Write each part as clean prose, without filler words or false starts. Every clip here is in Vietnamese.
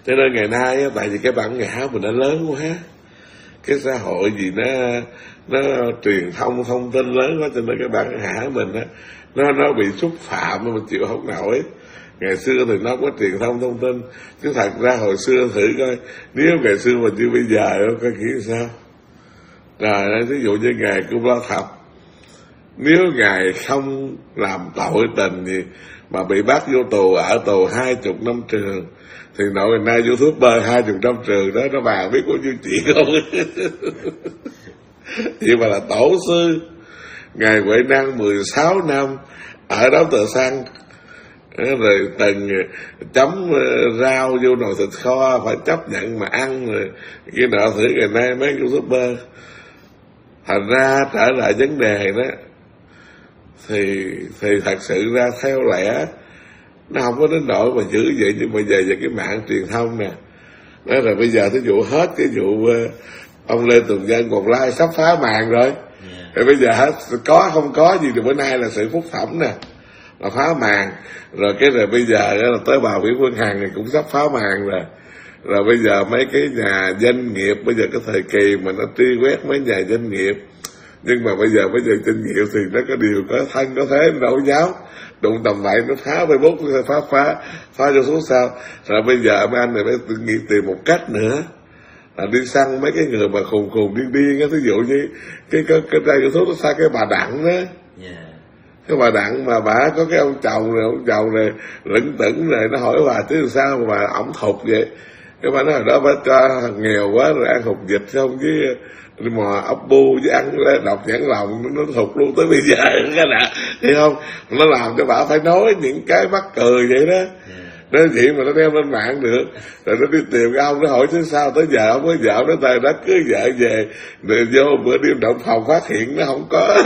Cho nên ngày nay á, tại vì cái bản ngã mình đã lớn quá, cái xã hội gì nó truyền thông tin lớn quá, cho nên cái bản ngã mình á nó bị xúc phạm, mình chịu không nổi. Ngày xưa thì nó có truyền thông tin, chứ thật ra hồi xưa thử coi, nếu ngày xưa mà như bây giờ coi nghĩ sao. Rồi ví dụ như ngày Cưu Lao Thập, nếu ngài không làm tội tình gì mà bị bắt vô tù, ở tù 20 năm trường, thì nội nay YouTuber 20 năm trường đó nó bàn biết bao nhiêu chuyện không. Vậy mà là tổ sư ngài Huệ Năng 16 năm ở đóng tờ xăng, rồi từng chấm rau vô nồi thịt kho phải chấp nhận mà ăn, rồi cái nọ thử ngày nay mấy YouTuber. Thành ra trở lại vấn đề đó thì thật sự ra theo lẽ nó không có đến nỗi mà dữ vậy, nhưng mà về cái mạng truyền thông nè, đó là bây giờ thí dụ hết cái vụ ông Lê Tùng Vân còn like sắp phá màn rồi. Thì bây giờ hết có không có gì thì bữa nay là sự phúc thẩm nè, là phá màn rồi. Cái rồi bây giờ là tới bà Nguyễn Phương Hằng thì cũng sắp phá màn rồi. Rồi bây giờ mấy cái nhà doanh nghiệp, bây giờ cái thời kỳ mà nó truy quét mấy nhà doanh nghiệp, nhưng mà bây giờ doanh nghiệp thì nó có điều có thân có thế, nó đâu dám đụng tầm bậy, nó phá Facebook, nó phá cho xuống sao. Rồi bây giờ mấy anh này mới tìm một cách nữa là đi săn mấy cái người mà khùng điên á. Ví dụ như cái đây số nó sai cái bà Đặng đó. Cái bà Đặng mà bà có cái ông chồng này lững tững rồi, nó hỏi bà chứ sao mà bà ổng thục vậy. Cái bà nói đó bà cho thằng nghèo quá rồi ăn hột vịt không, với mò ốc bu với ăn độc nhãn lòng, nó thục luôn tới bây giờ. Cái nè, thấy không, nó làm cho bà phải nói những cái mắc cười vậy đó. Nó vậy mà nó đem lên mạng được. Rồi nó đi tìm cái ông, nó hỏi chứ sao tới giờ ông mới vợ nó tay đã cưới vợ về, rồi vô bữa đêm động phòng phát hiện nó không có.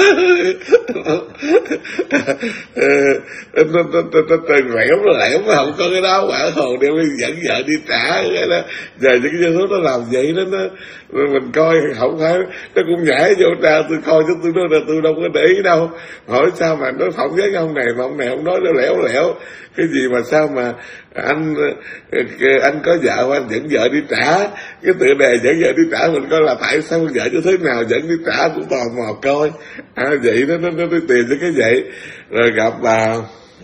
Nó lẻo mà không có cái đó, quả hồn đem đi dẫn vợ đi trả cái đó. Giờ những cái dân nó làm vậy đó, mình coi không phải, nó cũng nhảy vô ra, tôi coi chứ tôi đâu có để ý đâu. Hỏi sao mà nó phỏng vấn ông này mà ông này không nói, nó lẻo cái gì mà sao mà anh có vợ mà anh dẫn vợ đi trả. Cái tựa đề dẫn vợ đi trả mình coi là tại sao con vợ như thế nào dẫn đi trả, cũng tò mò coi. Vậy nó đi tìm cho cái vậy. Rồi gặp bà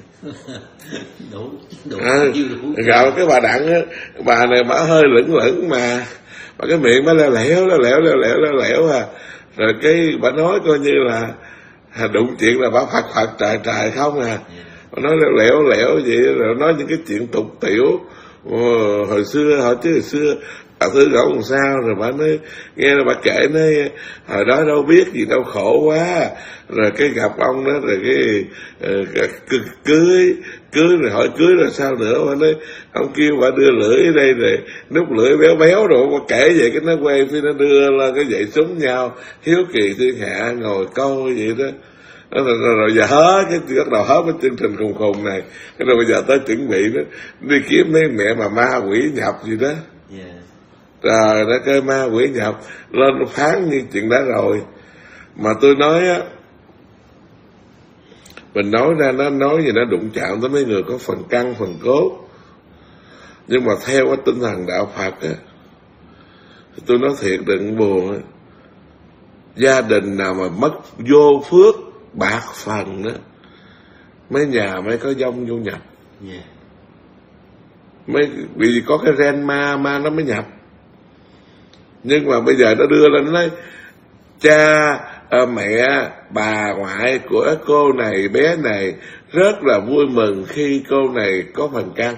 gặp cái bà Đặng á, bà này bà hơi lững mà cái miệng bà lẻo à. Rồi cái bà nói coi như là đụng chuyện là bà phật trời không à. Bà nói lẻo vậy, rồi nói những cái chuyện tục tiểu hồi xưa bà thứ gõ làm sao. Rồi bà nói nghe là bà kể nói hồi đó đâu biết gì đâu, khổ quá. Rồi cái gặp ông đó, rồi cái cưới rồi hỏi cưới là sao nữa. Bà nói ông kêu bà đưa lưỡi ở đây, rồi nút lưỡi béo rồi. Bà kể vậy cái nó quay phía nó đưa lên cái dậy súng nhau, hiếu kỳ thiên hạ ngồi coi vậy đó. Rồi giờ hết cái bắt đầu hết cái chương trình khùng này. Cái rồi bây giờ tới chuẩn bị đó đi kiếm mấy mẹ mà ma quỷ nhập gì đó. Rồi nó cái ma quỷ nhập lên phán như chuyện đó rồi. Mà tôi nói á, mình nói ra nó nói gì nó đụng chạm tới mấy người có phần căn phần cốt. Nhưng mà theo cái tinh thần đạo Phật á, tôi nói thiệt đừng buồn á, gia đình nào mà mất vô phước bạc phần đó, mấy nhà mới có dông vô nhập. Mấy vì có cái ren ma nó mới nhập. Nhưng mà bây giờ nó đưa lên nói cha mẹ bà ngoại của cô này bé này rất là vui mừng khi cô này có phần căn.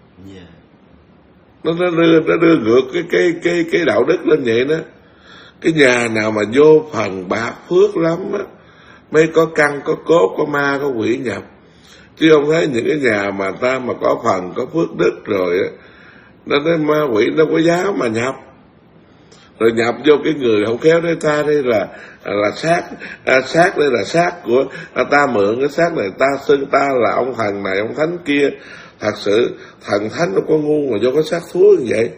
Nó đưa ngược cái đạo đức lên vậy đó. Cái nhà nào mà vô phần bạc phước lắm á mới có căn có cốt có ma có quỷ nhập. Chứ không thấy những cái nhà mà ta mà có phần có phước đức rồi á, nó nói ma quỷ nó có dám mà nhập. Rồi nhập vô cái người không khéo đấy, ta đây là xác đây là xác của ta, mượn cái xác này ta xưng ta là ông thần này ông thánh kia. Thật sự thần thánh nó có ngu mà vô cái xác thúi như vậy.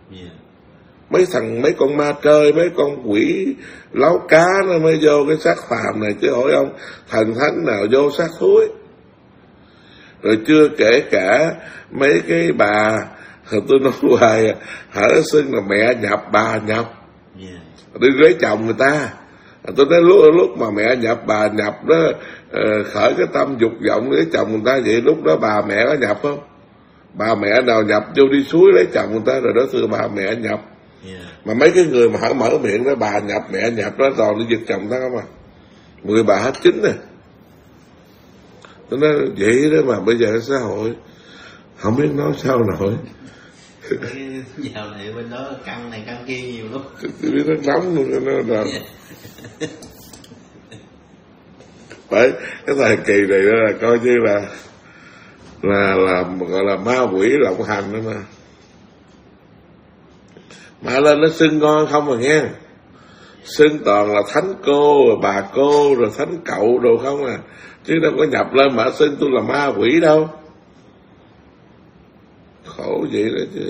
Mấy con ma chơi, mấy con quỷ lấu cá nó mới vô cái xác phàm này, chứ hỏi ông thần thánh nào vô xác thúi. Rồi chưa kể cả mấy cái bà Tôi nói hoài hở xưng là mẹ nhập bà nhập, đi lấy chồng người ta. Tôi nói lúc mà mẹ nhập bà nhập đó, khởi cái tâm dục vọng lấy chồng người ta, vậy lúc đó bà mẹ có nhập không? Bà mẹ nào nhập vô đi suối lấy chồng người ta rồi đó thưa bà mẹ nhập. Mà mấy cái người mà mở miệng đó bà nhập mẹ nhập đó toàn đi giật chồng ta không à, 10 bà hết 9 nè. Tôi nói vậy đó mà bây giờ xã hội không biết nói sao nổi. Dạo này bên đó căng này căng kia nhiều lắm. Biết nó nóng luôn nó là phải cái thời kỳ này đó là coi như là gọi là ma quỷ lộng hành đó mà lên nó xưng ngon không mà nghe, xưng toàn là thánh cô rồi bà cô rồi thánh cậu đồ không à, chứ đâu có nhập lên mà xưng tôi là ma quỷ đâu. Khổ vậy đó chứ.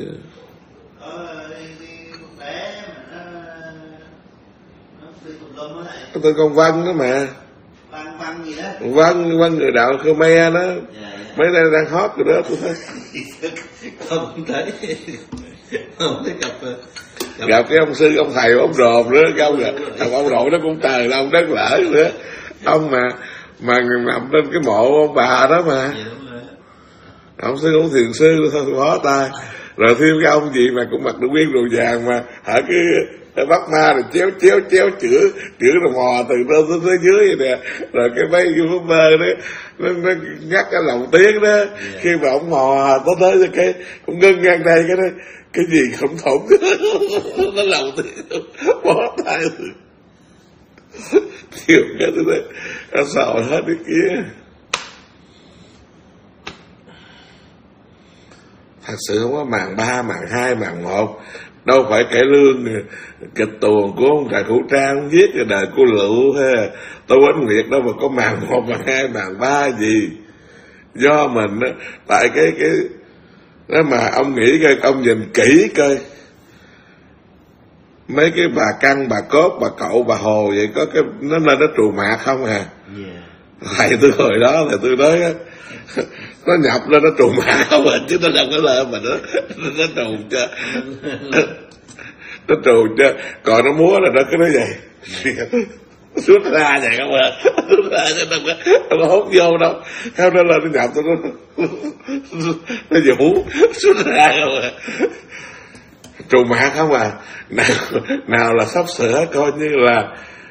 Tôi con Văn đó mà. Văn gì đó. Văn người đạo Khmer đó. Mấy nay đang hot rồi đó tôi thấy. Không thấy. Không thấy gặp cái ông sư ông thầy ông rồm nữa, ông nội nó cũng trời long đất lỡ nữa. Ông mà nằm trên cái mộ ông bà đó mà. Ông sư ông thiền sư thôi khó tay. Rồi thêm cái ông gì mà cũng mặc được nguyên đồ vàng mà hả cái bắt ma rồi chéo chữa rồi mò từ đâu tới dưới vậy nè. Rồi cái mấy YouTuber đấy nó ngắt cái lòng tiếng đó. Khi mà ông mò tới cái ông ngưng ngang đây cái đó cái gì không thủng nó lòng tiếng bó tay chiều cái thứ đấy nó sợ hết cái kia. Thật sự không có màn 3, màn 2, màn 1. Đâu phải cải lương kịch tuồng của ông Trà Khẩu Trang viết cái đời cô Lựu hay Tô Ánh Nguyệt đâu mà có màn 1, màn 2, màn 3 gì. Do mình đó, tại cái đó mà ông nghĩ coi, ông nhìn kỹ coi mấy cái bà Căn, bà Cốt, bà Cậu, bà Hồ vậy có cái nó lên nó trù mạc không à. Thầy tôi hồi đó là tôi nói á, nó nhập lên nó trù mạc không à, chứ nó đâu có lên mà nó trù cho nó trù cho, còn nó múa là nó cứ nói vậy xuất ra vậy không à, xuất ra chứ đâu có hút vô đâu, không nó lên nó nhập nó vũ xuất ra không à, trù mạc không à. Nào là sắp sửa coi như là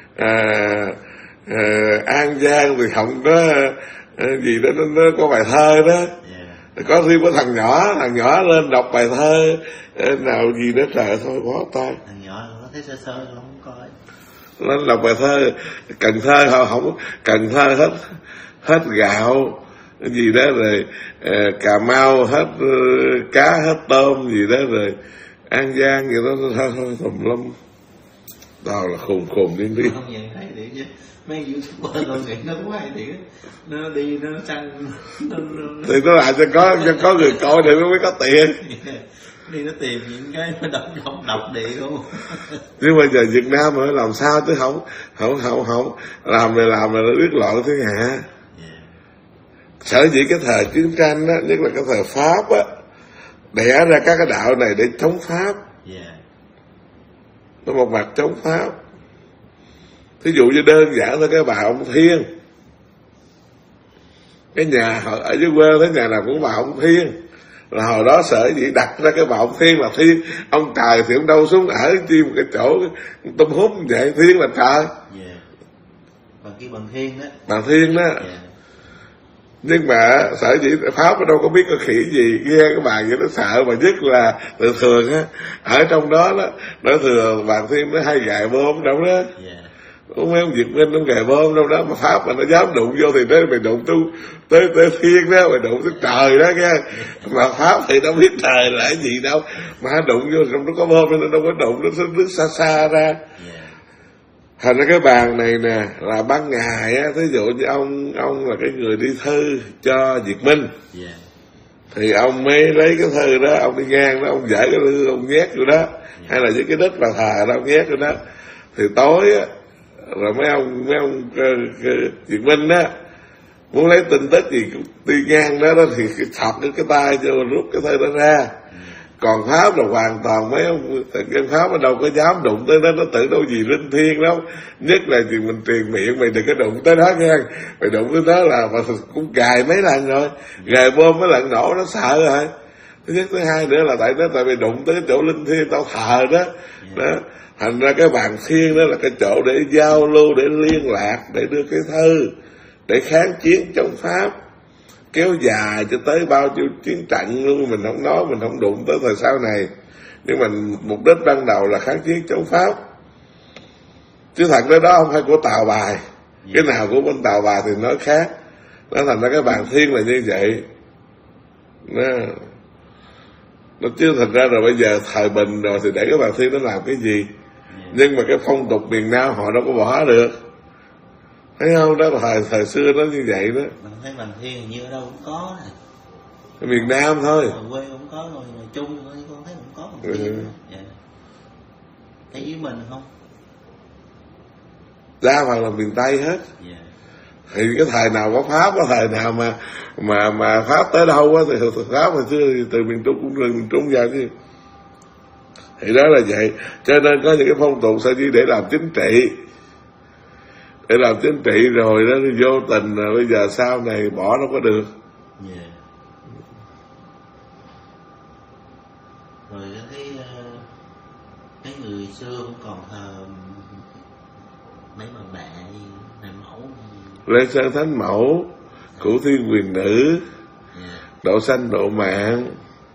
An Giang thì không có gì đó nó có bài thơ đó. Có riêng có thằng nhỏ lên đọc bài thơ nào gì đó trời thôi bó tay. Thằng nhỏ nó thấy sơ không coi. Lên đọc bài thơ Cần Thơ họ không Cần Thơ hết gạo gì đó rồi Cà Mau hết cá hết tôm gì đó rồi An Giang gì đó thôi tùm lum. Đó là khùng điên đi. Không nhận thấy được chứ. Mấy YouTuber tôi nghĩ nó quay thì nó đi nó săn thì nó lại cho có người coi thì nó mới có tiền. Đi nó tìm những cái nó đọc địa luôn. Nhưng mà giờ Việt Nam mà làm sao chứ không làm là nó biết loạn thiên hạ. Sở dĩ cái thời chiến tranh đó, nhất là cái thời Pháp á, đẻ ra các cái đạo này để chống Pháp. Nó một mặt chống Pháp. Thí dụ như đơn giản thôi cái bà ông Thiên, cái nhà ở dưới quê thế nhà nào cũng bà ông Thiên, là hồi đó sở dĩ đặt ra cái bà ông Thiên là Thiên, ông trời thì ông đâu xuống ở chi một cái chỗ tôm hút vậy, Thiên là trời. Bằng cái bằng Thiên đó. Bằng Thiên đó. Nhưng mà sở dĩ Pháp đâu có biết có khỉ gì, nghe cái bà vậy nó sợ, mà nhất là thường á ở trong đó nó thường bạn Thiên nó hay gài bom đâu đó. Mấy ông Việt Minh ông gài bom đâu đó, mà Pháp mà nó dám đụng vô thì mày đụng tới Thiên đó, mày đụng tới trời đó nghe. Mà Pháp thì nó biết trời là cái gì đâu, mà đụng vô trong nó có bom nên nó đâu có đụng, nó nước xa ra. Thành ra cái bàn này nè là ban ngày á, thí dụ như ông là cái người đi thư cho Việt Minh, thì ông mới lấy cái thư đó, ông đi ngang đó, ông dở cái thư ông nhét vô đó, hay là với cái đất bà thờ đó ông nhét vô đó, thì tối á rồi mấy ông Việt Minh á muốn lấy tin tức gì cũng đi ngang đó thì thọc cái tay cho rút cái thư đó ra, Còn Pháp là hoàn toàn mấy ông dân Pháp nó đâu có dám đụng tới nó tự đâu gì linh thiêng đâu. Nhất là thì mình truyền miệng mày đừng có đụng tới đó nha, mày đụng tới đó là mà cũng gài mấy lần rồi, gài bom mấy lần nổ nó sợ rồi. Thứ nhất, thứ hai nữa là tại vì đụng tới cái chỗ linh thiêng tao thờ đó. Đó, thành ra cái bàn thiêng đó là cái chỗ để giao lưu, để liên lạc, để đưa cái thư, để kháng chiến chống Pháp, kéo dài cho tới bao nhiêu chiến trận luôn. Mình không nói, mình không đụng tới thời sau này, nhưng mà mục đích ban đầu là kháng chiến chống Pháp. Chứ thật đó không phải của Tàu Bài, cái nào của bên Tàu Bài thì nói khác. Nó thành ra cái bàn thiêng là như vậy. Nó chứ thật ra rồi bây giờ thời Bình rồi thì để cái bàn thiêng nó làm cái gì? Nhưng mà cái phong tục miền Nam họ đâu có bỏ được, thấy không? Đó là thời xưa nó như vậy đó. Mình thấy bàn thiêng hình như ở đâu cũng có này. Cái miền Nam thôi. Ở quê cũng có, rồi ngoài Trung con thấy cũng có bàn thiêng. Thấy với mình không? Đa phần là miền Tây hết. Thì cái thời nào có Pháp, có thời nào mà Pháp tới đâu á, thì Pháp hồi xưa thì từ miền Trung cũng từ miền Trung vào chứ. Thì đó là vậy. Cho nên có những cái phong tục sao chỉ để làm chính trị, để làm chính trị rồi đó thì vô tình rồi bây giờ sau này bỏ đâu có được. Rồi cái người xưa cũng còn thờ mấy bà mẹ làm mẫu, Lê Sơn Thánh Mẫu, Cửu Thiên Quyền Nữ, Độ Sanh Độ Mạng,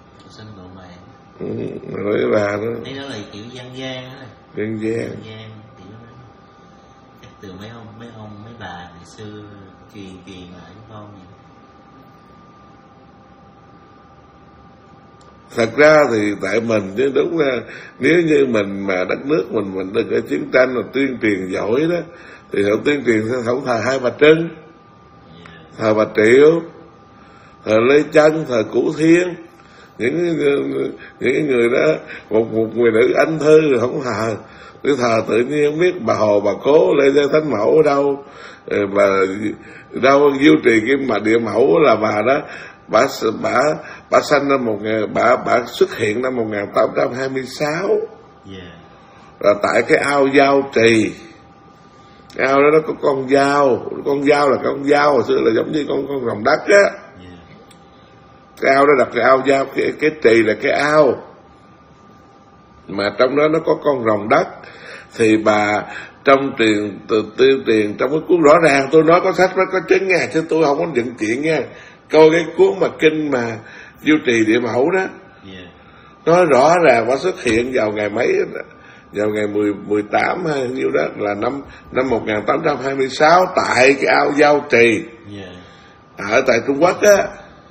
rồi bà đó. Đấy đó là kiểu dân gian đó. Dân gian kiểu đó. Chắc từ mấy bà ngày xưa truyền lại với con vậy. Thật ra thì tại mình chứ đúng là nếu như mình mà đất nước mình đừng có chiến tranh là tuyên truyền giỏi đó, thì họ tuyên truyền sẽ không thờ Hai Bà Trưng, thờ Bà Triệu, thờ Lê Chân, thờ Cửu Thiên. Những người đó, một người nữ anh thư rồi không thờ. Cứ thờ tự nhiên không biết bà Hồ, bà Cố, Lê Sơn Thánh Mẫu ở đâu, bà đâu Diêu Trì Kim Mà Địa Mẫu là bà đó. Bà sanh năm bà xuất hiện năm 1826. Là tại cái ao Giao Trì. Cái ao đó nó có con dao là con dao hồi xưa là giống như con rồng đất á. Cái ao đó đặt cái ao Giao, cái trì là cái ao mà trong đó nó có con rồng đất. Thì bà trong tuyên truyền trong cái cuốn, rõ ràng tôi nói có sách nó có chứng nha, chứ tôi không có dựng chuyện nha. Coi cái cuốn mà kinh mà Diêu Trì Địa Mẫu đó, nói rõ ràng bà xuất hiện vào ngày mấy, vào ngày 18 hay nhiêu đó, là năm 1826 tại cái ao Giao Trì ở tại Trung Quốc á.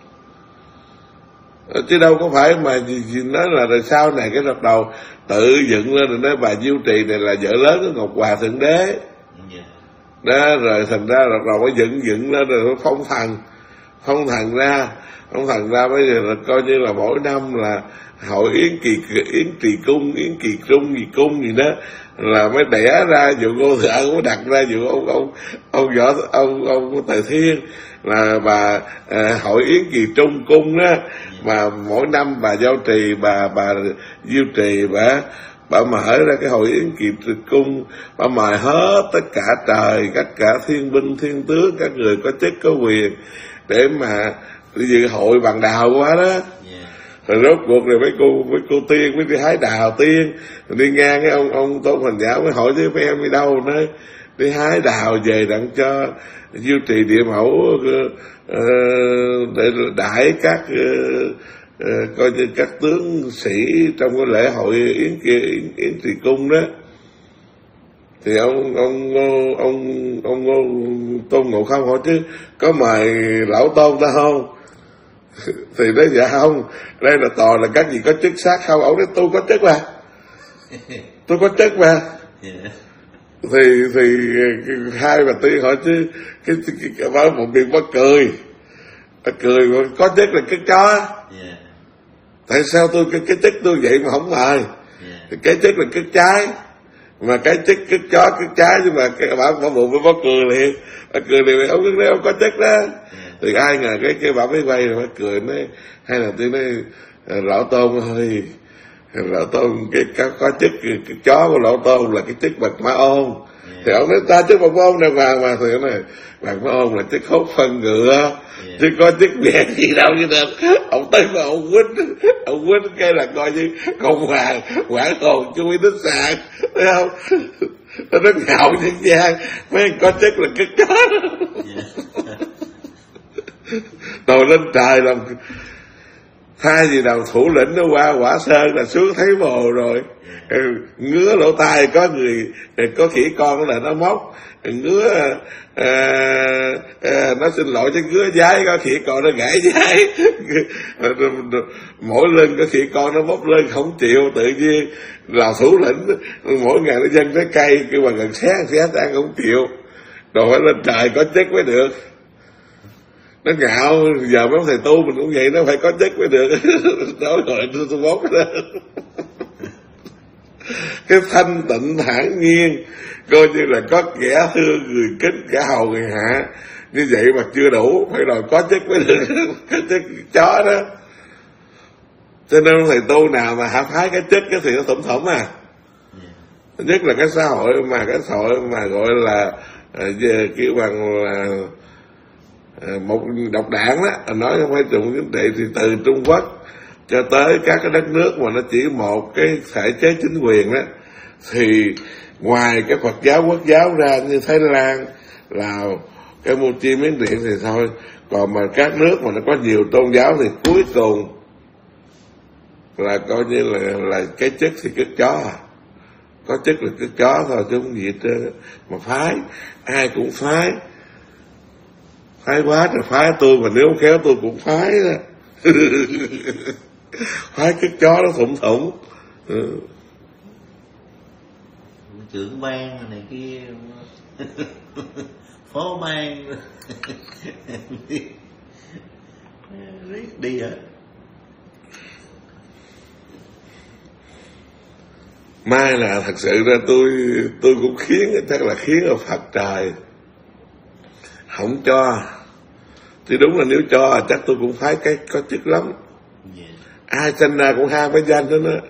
Chứ đâu có phải mà gì nói là rồi sau này cái đợt đầu tự dựng lên rồi nói bà Diêu Trì này là vợ lớn của Ngọc Hoàng Thượng Đế. Đó, rồi thành ra đợt đầu mới dựng lên rồi phong thần ra bây giờ là coi như là mỗi năm là hội Yến Trì Cung, Yến Kỳ Trung gì cung gì đó, là mới đẻ ra vụ cô thợ mới đặt ra vụ ông Tài Thiên là bà hội Yến Kỳ Trung cung đó. Mà mỗi năm bà Giao Trì, bà Diêu Trì bà mở ra cái hội Yến Kỳ Cung, bà mời hết tất cả trời, tất cả thiên binh thiên tướng, các người có chức có quyền để mà dự hội bằng đào quá đó. Rồi rốt cuộc rồi mấy cô tiên mới đi hái đào tiên, rồi đi ngang cái ông Tôn Hoành Giáo mới hỏi với mấy em đi đâu, nói đi hái đào về đặng cho Diêu Trì Địa Mẫu để đãi các coi như các tướng sĩ trong cái lễ hội Yến Trì Cung đó. Thì ông Tôn Ngộ Không hỏi chứ có mời lão Tôn ta không? Thì nói dạ không, đây là toàn là các gì có chức sắc không. Ông nói tôi có chức mà, tôi có chức mà. Thì hai bà tiên hỏi chứ cái bảo một miệng bắt cười mà có chức là cái chó. Tại sao tôi cái chức tôi vậy mà không mời? Cái chức là cái trái, mà cái chức cái chó cái trái, nhưng mà cái bảo bụng mới bắt cười liền, ông cứ nói ông có chức đó. Thì ai ngờ cái bà mới quay rồi mới cười, nói hai là tôi nói Lão Tôn ơi, Lão Tôn có chức cái chó của Lão Tôn là cái chức Bạch Mã Ôn. Thì ông nói ta chức Bạch Mã Ôn đàng hoàng mà. Thì này Bạch Mã Ôn là chức hốt phân ngựa, chứ có chức đèn gì đâu. Cho nên ông tới mà ông quýnh cái là coi như công hoàng quảng hồn chú ý đến sàn, thấy không? Nó ngạo nhân gian, mấy có chức là cái chó. Rồi lên trời làm thay gì nào thủ lĩnh nó qua Quả Sơn là xuống thấy mồ rồi. Ngứa lỗ tai có người có khỉ con là nó móc, ngứa nó xin lỗi chứ ngứa giái có khỉ con nó gãy giái. Mỗi lưng có khỉ con nó móc lưng không chịu, tự nhiên là thủ lĩnh mỗi ngày nó dâng trái cây kêu mà gần xé ăn không chịu, rồi phải lên trời có chức mới được. Nó ngạo, giờ mấy thầy tu mình cũng vậy, nó phải có chức mới được. Đó rồi tôi bóp cái đó. Cái thanh tịnh thản nhiên, coi như là có kẻ thương người kính, kẻ hầu người hạ, như vậy mà chưa đủ, phải đòi có chức mới được. Cái chức chó đó. Cho nên thầy tu nào mà hạ phái cái chức thì nó thủng thủng à. Nhất là cái xã hội mà gọi là kêu bằng là một độc đảng đó, nói không phải trùng chính trị, thì từ Trung Quốc cho tới các cái đất nước mà nó chỉ một cái thể chế chính quyền đó, thì ngoài cái Phật giáo Quốc giáo ra như Thái Lan, Lào, Campuchia, Miến Điện thì thôi. Còn mà các nước mà nó có nhiều tôn giáo thì cuối cùng là coi như là cái chức thì chức chó à. Có chức là chức chó thôi chứ không gì hết trơn. Mà phái ai cũng phái quá rồi phái tôi, mà nếu khéo tôi cũng phái đó. Phái cái chó nó thủng. Trưởng ban này kia, phó ban đi hả? Mai là thật sự ra tôi cũng chắc là khiến ở Phật trời không cho. Thì đúng là nếu cho chắc tôi cũng phái cái có chức lắm. Ai sinh ra cũng ham cái danh đó đó.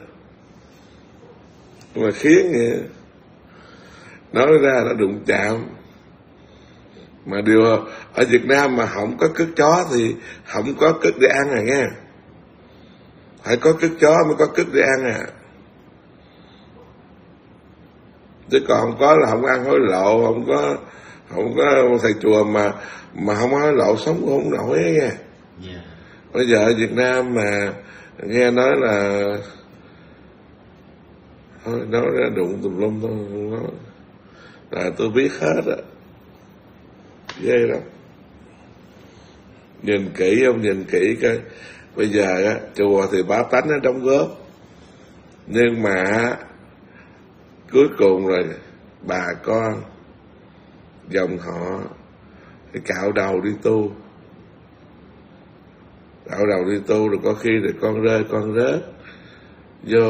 Mà khiến vậy, nói ra nó đụng chạm. Mà điều ở Việt Nam mà không có cứt chó thì không có cứt để ăn à nghe. Phải có cứt chó mới có cứt để ăn à. Chứ còn không có là không ăn hối lộ, không có thầy chùa mà không hối lộ sống cũng không nổi ấy nghe. Bây giờ ở Việt Nam mà nghe nói là thôi nói ra đụng tùm lum thôi, nói là tôi biết hết á, ghê lắm. Nhìn kỹ coi, bây giờ á chùa thì bá tánh nó đóng góp, nhưng mà cuối cùng rồi bà con dòng họ phải cạo đầu đi tu, rồi có khi rồi con rơi con rớt vô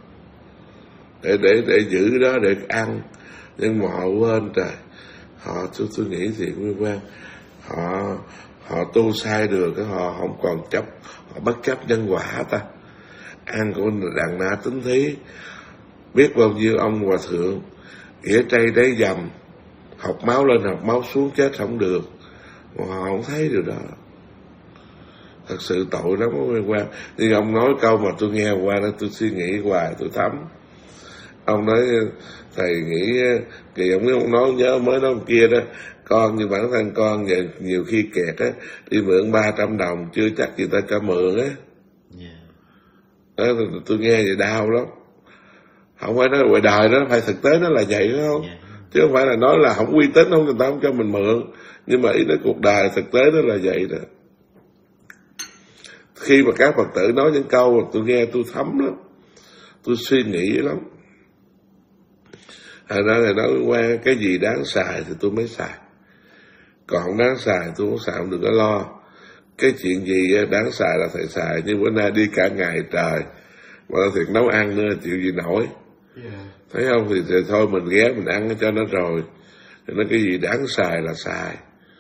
để giữ đó để ăn. Nhưng mà họ quên trời, họ tôi nghĩ thì nguyên quan họ tu sai được, họ không còn họ bất chấp nhân quả ta. Ăn của đàn na tính thí, biết bao nhiêu ông hòa thượng ỉa tray đáy dầm, học máu lên học máu xuống chết không được, mà họ không thấy điều đó. Thật sự tội lắm đó Nguyên Quang. Nhưng ông nói câu mà tôi nghe qua đó, tôi suy nghĩ hoài, tôi thấm. Ông nói thầy nghĩ kỳ ông nói nhớ mới nói ông kia đó, con như bản thân con vậy, nhiều khi kẹt á, đi mượn 300 đồng chưa chắc người ta cho mượn á. Đó, tôi nghe vậy đau lắm. Không phải nói ngoài đời đó, phải thực tế nó là vậy đó không? Chứ không phải là nói là không uy tín, không người ta không cho mình mượn. Nhưng mà ý nói cuộc đời thực tế nó là vậy đó. Khi mà các Phật tử nói những câu mà tôi nghe tôi thấm lắm, tôi suy nghĩ lắm. Hồi đó thầy nói qua cái gì đáng xài thì tôi mới xài, còn không đáng xài tôi không xài, không đừng có lo. Cái chuyện gì đáng xài là thầy xài. Như bữa nay đi cả ngày trời mà thiệt nấu ăn nữa chịu gì nổi. Thấy không, thì thôi mình ghé mình ăn cho nó rồi. Thì nó cái gì đáng xài là xài.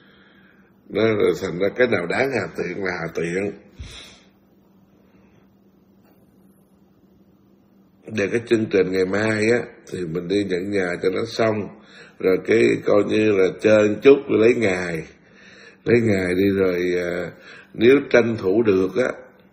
Nó thành ra cái nào đáng hà tiện là hà tiện. Để cái chương trình ngày mai á thì mình đi nhận nhà cho nó xong, rồi cái coi như là chơi chút rồi lấy ngày đi, rồi nếu tranh thủ được á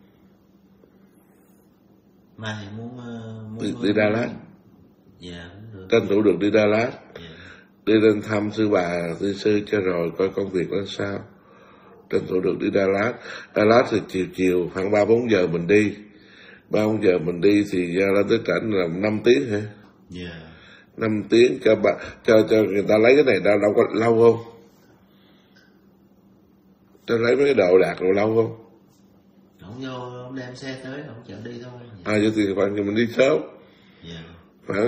mai thì muốn đi Đà Lạt. Dạ cũng được. Tranh thủ được đi Đà Lạt. Dạ. Đi lên thăm sư bà sư sư cho rồi coi công việc nó sao. Tranh thủ được đi Đà Lạt. Đà Lạt thì chiều khoảng 3-4 giờ mình đi. 3-4 giờ mình đi thì ra lên tới trển là 5 tiếng hả? Dạ. 5 tiếng cho người ta lấy cái này ra đâu có lâu không? Cho lấy mấy cái đồ đạc rồi lâu không? Không vô, không đem xe tới, không chở đi thôi. Dạ. Vậy thì khoảng mình đi sớm. Dạ. Khoảng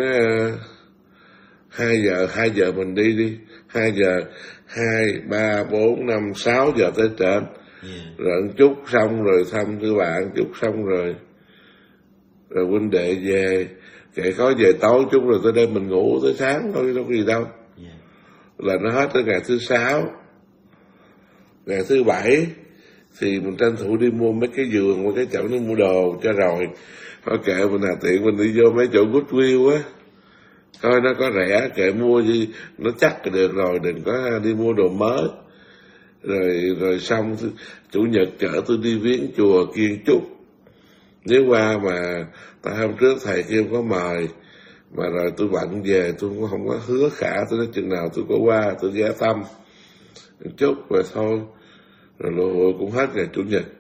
2 giờ mình đi 2 giờ 2, 3, 4, 5, 6 giờ tới trển. Dạ. Rồi một chút xong rồi thăm sư bạn chút xong rồi huynh đệ về, kệ có về tối chút rồi tới đây mình ngủ tới sáng thôi, đâu có gì đâu. Yeah. Là nó hết tới ngày thứ 6. Ngày thứ 7 thì mình tranh thủ đi mua mấy cái giường, mấy cái chậu đi mua đồ cho rồi. Thôi kệ mình nào tiện mình đi vô mấy chỗ Goodwill á, coi nó có rẻ, kệ mua gì nó chắc là được rồi, đừng có đi mua đồ mới. Rồi xong chủ nhật chở tôi đi viếng chùa Kiên Trúc. Nếu qua mà hôm trước thầy kêu có mời, mà rồi tôi bận về, tôi cũng không có hứa khả, tôi nói chừng nào tôi có qua, tôi ghé thăm một chút rồi thôi. Rồi lộ cũng hết ngày chủ nhật.